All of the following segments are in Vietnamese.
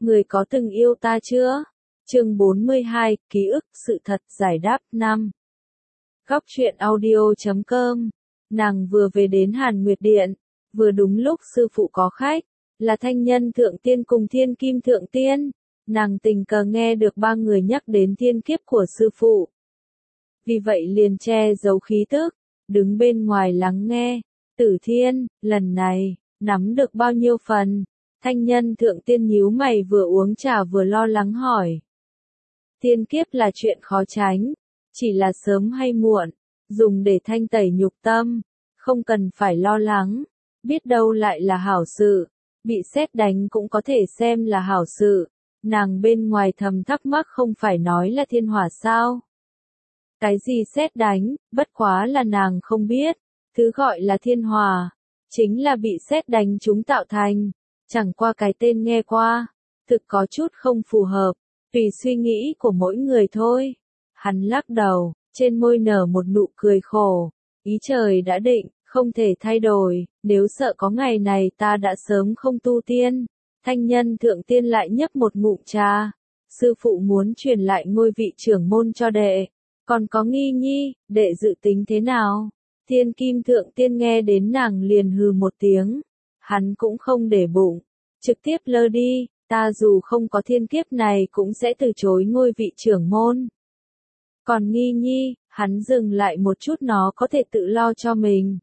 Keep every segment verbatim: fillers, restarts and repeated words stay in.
Người có từng yêu ta chưa? Chương bốn mươi hai, ký ức, sự thật, giải đáp năm. Góc truyện audio chấm com. Nàng vừa về đến Hàn Nguyệt Điện, vừa đúng lúc sư phụ có khách, là Thanh Nhân Thượng Tiên cùng Thiên Kim Thượng Tiên. Nàng tình cờ nghe được ba người nhắc đến thiên kiếp của sư phụ. Vì vậy liền che giấu khí tức, đứng bên ngoài lắng nghe. Tử Thiên, lần này, nắm được bao nhiêu phần? Thanh Nhân Thượng Tiên nhíu mày vừa uống trà vừa lo lắng hỏi. Thiên kiếp là chuyện khó tránh, chỉ là sớm hay muộn, dùng để thanh tẩy nhục tâm, không cần phải lo lắng, biết đâu lại là hảo sự, bị sét đánh cũng có thể xem là hảo sự. Nàng bên ngoài thầm thắc mắc không phải nói là thiên hỏa sao? Cái gì sét đánh, bất quá là nàng không biết, thứ gọi là thiên hỏa, chính là bị sét đánh chúng tạo thành, chẳng qua cái tên nghe qua, thực có chút không phù hợp, tùy suy nghĩ của mỗi người thôi. Hắn lắc đầu, trên môi nở một nụ cười khổ, ý trời đã định, không thể thay đổi, nếu sợ có ngày này ta đã sớm không tu tiên. Thanh Nhân Thượng Tiên lại nhấp một ngụm trà, sư phụ muốn truyền lại ngôi vị trưởng môn cho đệ, còn có Nghi Nhi, đệ dự tính thế nào? Thiên Kim Thượng Tiên nghe đến nàng liền hừ một tiếng, hắn cũng không để bụng, trực tiếp lơ đi, ta dù không có thiên kiếp này cũng sẽ từ chối ngôi vị trưởng môn. Còn Nghi Nhi, hắn dừng lại một chút, nó có thể tự lo cho mình.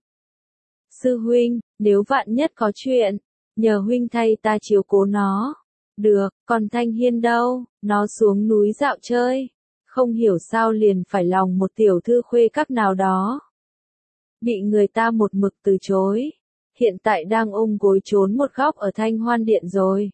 Sư huynh, nếu vạn nhất có chuyện, nhờ huynh thay ta chiếu cố nó. Được, còn Thanh Hiên đâu, nó xuống núi dạo chơi, không hiểu sao liền phải lòng một tiểu thư khuê các nào đó. Bị người ta một mực từ chối, hiện tại đang ôm gối trốn một góc ở Thanh Hoan Điện rồi.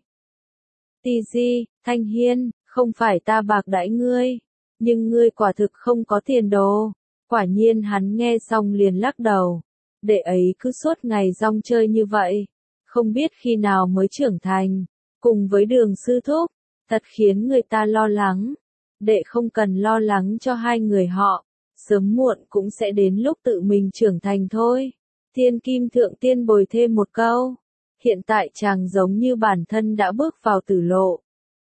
Tì di, Thanh Hiên, không phải ta bạc đãi ngươi, nhưng ngươi quả thực không có tiền đồ. Quả nhiên hắn nghe xong liền lắc đầu, đệ ấy cứ suốt ngày rong chơi như vậy, không biết khi nào mới trưởng thành, cùng với Đường sư thúc, thật khiến người ta lo lắng. Đệ không cần lo lắng cho hai người họ, sớm muộn cũng sẽ đến lúc tự mình trưởng thành thôi. Thiên Kim Thượng Tiên bồi thêm một câu, hiện tại chàng giống như bản thân đã bước vào tử lộ.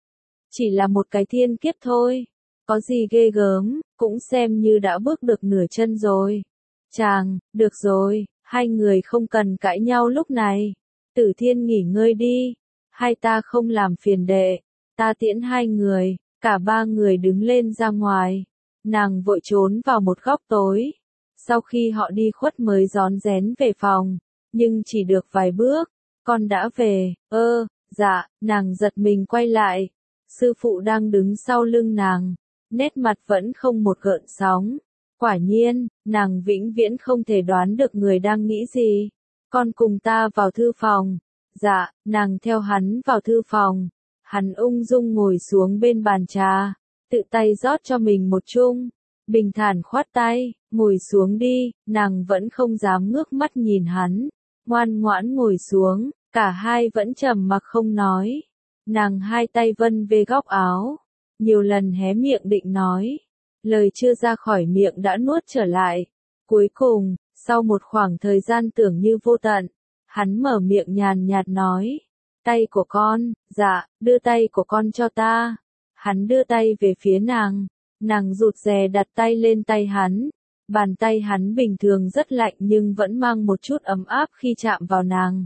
Chỉ là một cái thiên kiếp thôi, có gì ghê gớm, cũng xem như đã bước được nửa chân rồi. Chàng, được rồi, hai người không cần cãi nhau lúc này. Tử Thiên nghỉ ngơi đi, hai ta không làm phiền đệ, ta tiễn hai người. Cả ba người đứng lên ra ngoài, nàng vội trốn vào một góc tối. Sau khi họ đi khuất mới rón rén về phòng, nhưng chỉ được vài bước, con đã về, ơ, dạ, nàng giật mình quay lại. Sư phụ đang đứng sau lưng nàng, nét mặt vẫn không một gợn sóng. Quả nhiên, nàng vĩnh viễn không thể đoán được người đang nghĩ gì. Con cùng ta vào thư phòng. Dạ, nàng theo hắn vào thư phòng. Hắn ung dung ngồi xuống bên bàn trà, tự tay rót cho mình một chung, bình thản khoát tay, ngồi xuống đi. Nàng vẫn không dám ngước mắt nhìn hắn, ngoan ngoãn ngồi xuống, cả hai vẫn trầm mặc không nói. Nàng hai tay vân về góc áo, nhiều lần hé miệng định nói, lời chưa ra khỏi miệng đã nuốt trở lại. Cuối cùng, sau một khoảng thời gian tưởng như vô tận, hắn mở miệng nhàn nhạt nói, tay của con, dạ, đưa tay của con cho ta. Hắn đưa tay về phía nàng, nàng rụt rè đặt tay lên tay hắn. Bàn tay hắn bình thường rất lạnh nhưng vẫn mang một chút ấm áp khi chạm vào nàng.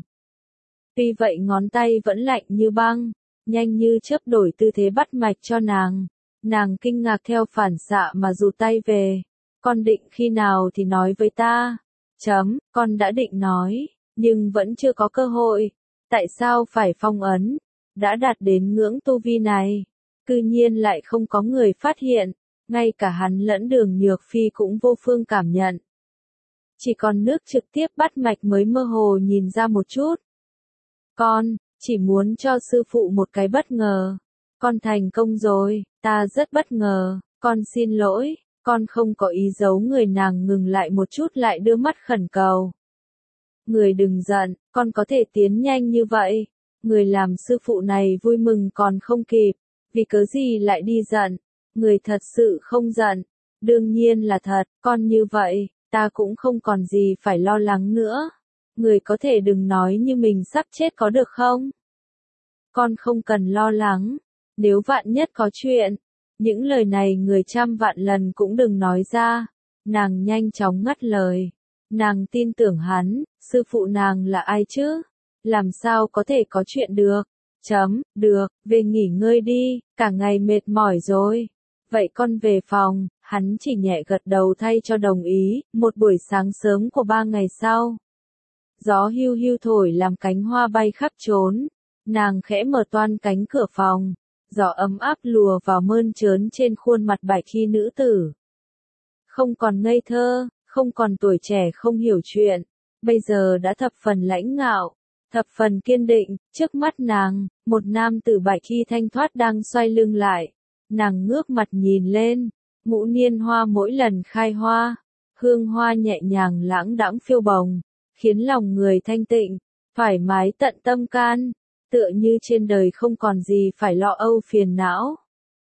Tuy vậy ngón tay vẫn lạnh như băng, nhanh như chớp đổi tư thế bắt mạch cho nàng. Nàng kinh ngạc theo phản xạ mà rụt tay về. Con định khi nào thì nói với ta. Chấm, con đã định nói, nhưng vẫn chưa có cơ hội. Tại sao phải phong ấn? Đã đạt đến ngưỡng tu vi này, cư nhiên lại không có người phát hiện, ngay cả hắn lẫn Đường Nhược Phi cũng vô phương cảm nhận. Chỉ còn nước trực tiếp bắt mạch mới mơ hồ nhìn ra một chút. Con, chỉ muốn cho sư phụ một cái bất ngờ. Con thành công rồi, ta rất bất ngờ, con xin lỗi, con không có ý giấu người. Nàng ngừng lại một chút lại đưa mắt khẩn cầu. Người đừng giận, con có thể tiến nhanh như vậy. Người làm sư phụ này vui mừng còn không kịp, vì cớ gì lại đi giận. Người thật sự không giận, đương nhiên là thật, con như vậy, ta cũng không còn gì phải lo lắng nữa. Người có thể đừng nói như mình sắp chết có được không? con không cần lo lắng, nếu vạn nhất có chuyện. Những lời này người trăm vạn lần cũng đừng nói ra. Nàng nhanh chóng ngắt lời. Nàng tin tưởng hắn, sư phụ nàng là ai chứ? Làm sao có thể có chuyện được? Chấm, được, về nghỉ ngơi đi, cả ngày mệt mỏi rồi. Vậy con về phòng, hắn chỉ nhẹ gật đầu thay cho đồng ý, một buổi sáng sớm của ba ngày sau. Gió hiu hiu thổi làm cánh hoa bay khắp trốn. Nàng khẽ mở toan cánh cửa phòng. Gió ấm áp lùa vào mơn trớn trên khuôn mặt bạch khi nữ tử. Không còn ngây thơ, không còn tuổi trẻ không hiểu chuyện, bây giờ đã thập phần lãnh ngạo, thập phần kiên định, trước mắt nàng, một nam tử bạch khi thanh thoát đang xoay lưng lại. Nàng ngước mặt nhìn lên, ngũ niên hoa mỗi lần khai hoa, hương hoa nhẹ nhàng lãng đãng phiêu bồng, khiến lòng người thanh tịnh, thoải mái tận tâm can. Tựa như trên đời không còn gì phải lo âu phiền não.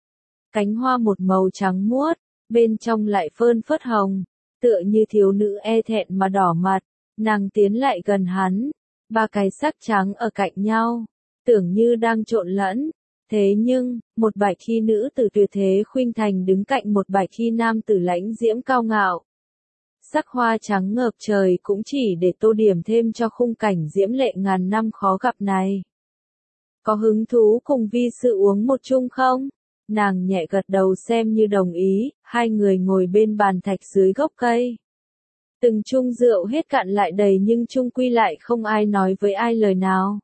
Cánh hoa một màu trắng muốt, bên trong lại phơn phớt hồng, tựa như thiếu nữ e thẹn mà đỏ mặt, nàng tiến lại gần hắn, ba cái sắc trắng ở cạnh nhau, tưởng như đang trộn lẫn. Thế nhưng, một bạch khi nữ tử tuyệt thế khuynh thành đứng cạnh một bạch khi nam tử lãnh diễm cao ngạo. Sắc hoa trắng ngợp trời cũng chỉ để tô điểm thêm cho khung cảnh diễm lệ ngàn năm khó gặp này. Có hứng thú cùng vi sư uống một chung không? Nàng nhẹ gật đầu xem như đồng ý, hai người ngồi bên bàn thạch dưới gốc cây. Từng chung rượu hết cạn lại đầy nhưng chung quy lại không ai nói với ai lời nào.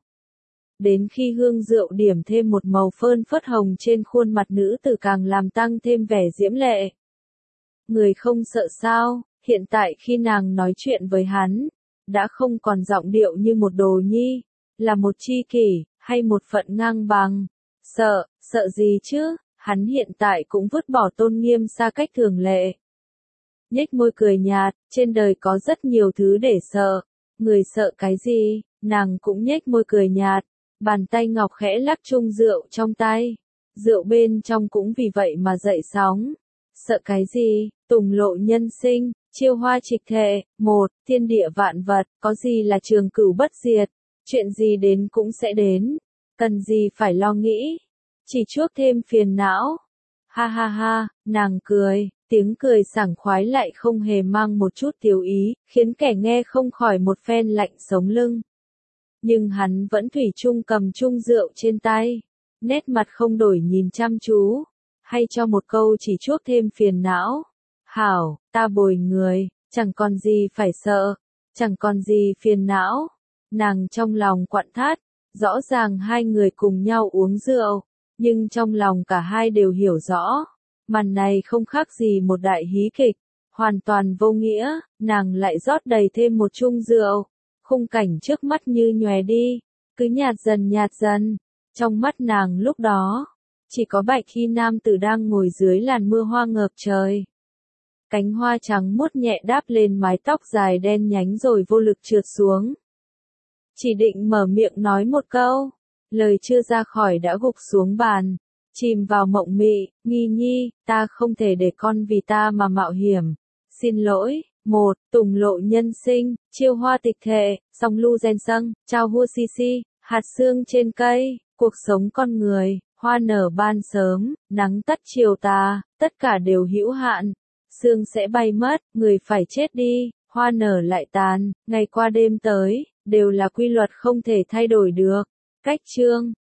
Đến khi hương rượu điểm thêm một màu phơn phớt hồng trên khuôn mặt nữ tử càng làm tăng thêm vẻ diễm lệ. Người không sợ sao, hiện tại khi nàng nói chuyện với hắn, đã không còn giọng điệu như một đồ nhi, là một tri kỷ, hay một phận ngang bằng. Sợ, sợ gì chứ, hắn hiện tại cũng vứt bỏ tôn nghiêm xa cách thường lệ. Nhếch môi cười nhạt, trên đời có rất nhiều thứ để sợ, người sợ cái gì, nàng cũng nhếch môi cười nhạt, bàn tay ngọc khẽ lắc chung rượu trong tay, rượu bên trong cũng vì vậy mà dậy sóng. Sợ cái gì, tùng lộ nhân sinh, chiêu hoa trịch thệ, một, thiên địa vạn vật, có gì là trường cửu bất diệt, chuyện gì đến cũng sẽ đến, cần gì phải lo nghĩ, chỉ chuốc thêm phiền não. Ha ha ha, nàng cười, tiếng cười sảng khoái lại không hề mang một chút thiếu ý, khiến kẻ nghe không khỏi một phen lạnh sống lưng. Nhưng hắn vẫn thủy chung cầm chung rượu trên tay, nét mặt không đổi nhìn chăm chú, hay cho một câu chỉ chuốc thêm phiền não. Hảo, ta bồi người, chẳng còn gì phải sợ, chẳng còn gì phiền não. Nàng trong lòng quặn thắt, rõ ràng hai người cùng nhau uống rượu, nhưng trong lòng cả hai đều hiểu rõ, màn này không khác gì một đại hí kịch, hoàn toàn vô nghĩa. Nàng lại rót đầy thêm một chung rượu, khung cảnh trước mắt như nhòe đi, cứ nhạt dần nhạt dần. Trong mắt nàng lúc đó, chỉ có bạch khi nam tử đang ngồi dưới làn mưa hoa ngợp trời. Cánh hoa trắng muốt nhẹ đáp lên mái tóc dài đen nhánh rồi vô lực trượt xuống. Chỉ định mở miệng nói một câu, lời chưa ra khỏi đã gục xuống bàn, chìm vào mộng mị. Nghi nhi, ta không thể để con vì ta mà mạo hiểm. Xin lỗi. Một, tùng lộ nhân sinh, chiêu hoa tịch thệ, song lu gen sâng, trao hua si si, hạt sương trên cây, cuộc sống con người, hoa nở ban sớm, nắng tắt chiều tà, tất cả đều hữu hạn. Sương sẽ bay mất, người phải chết đi, hoa nở lại tàn, ngày qua đêm tới, đều là quy luật không thể thay đổi được. Cách chương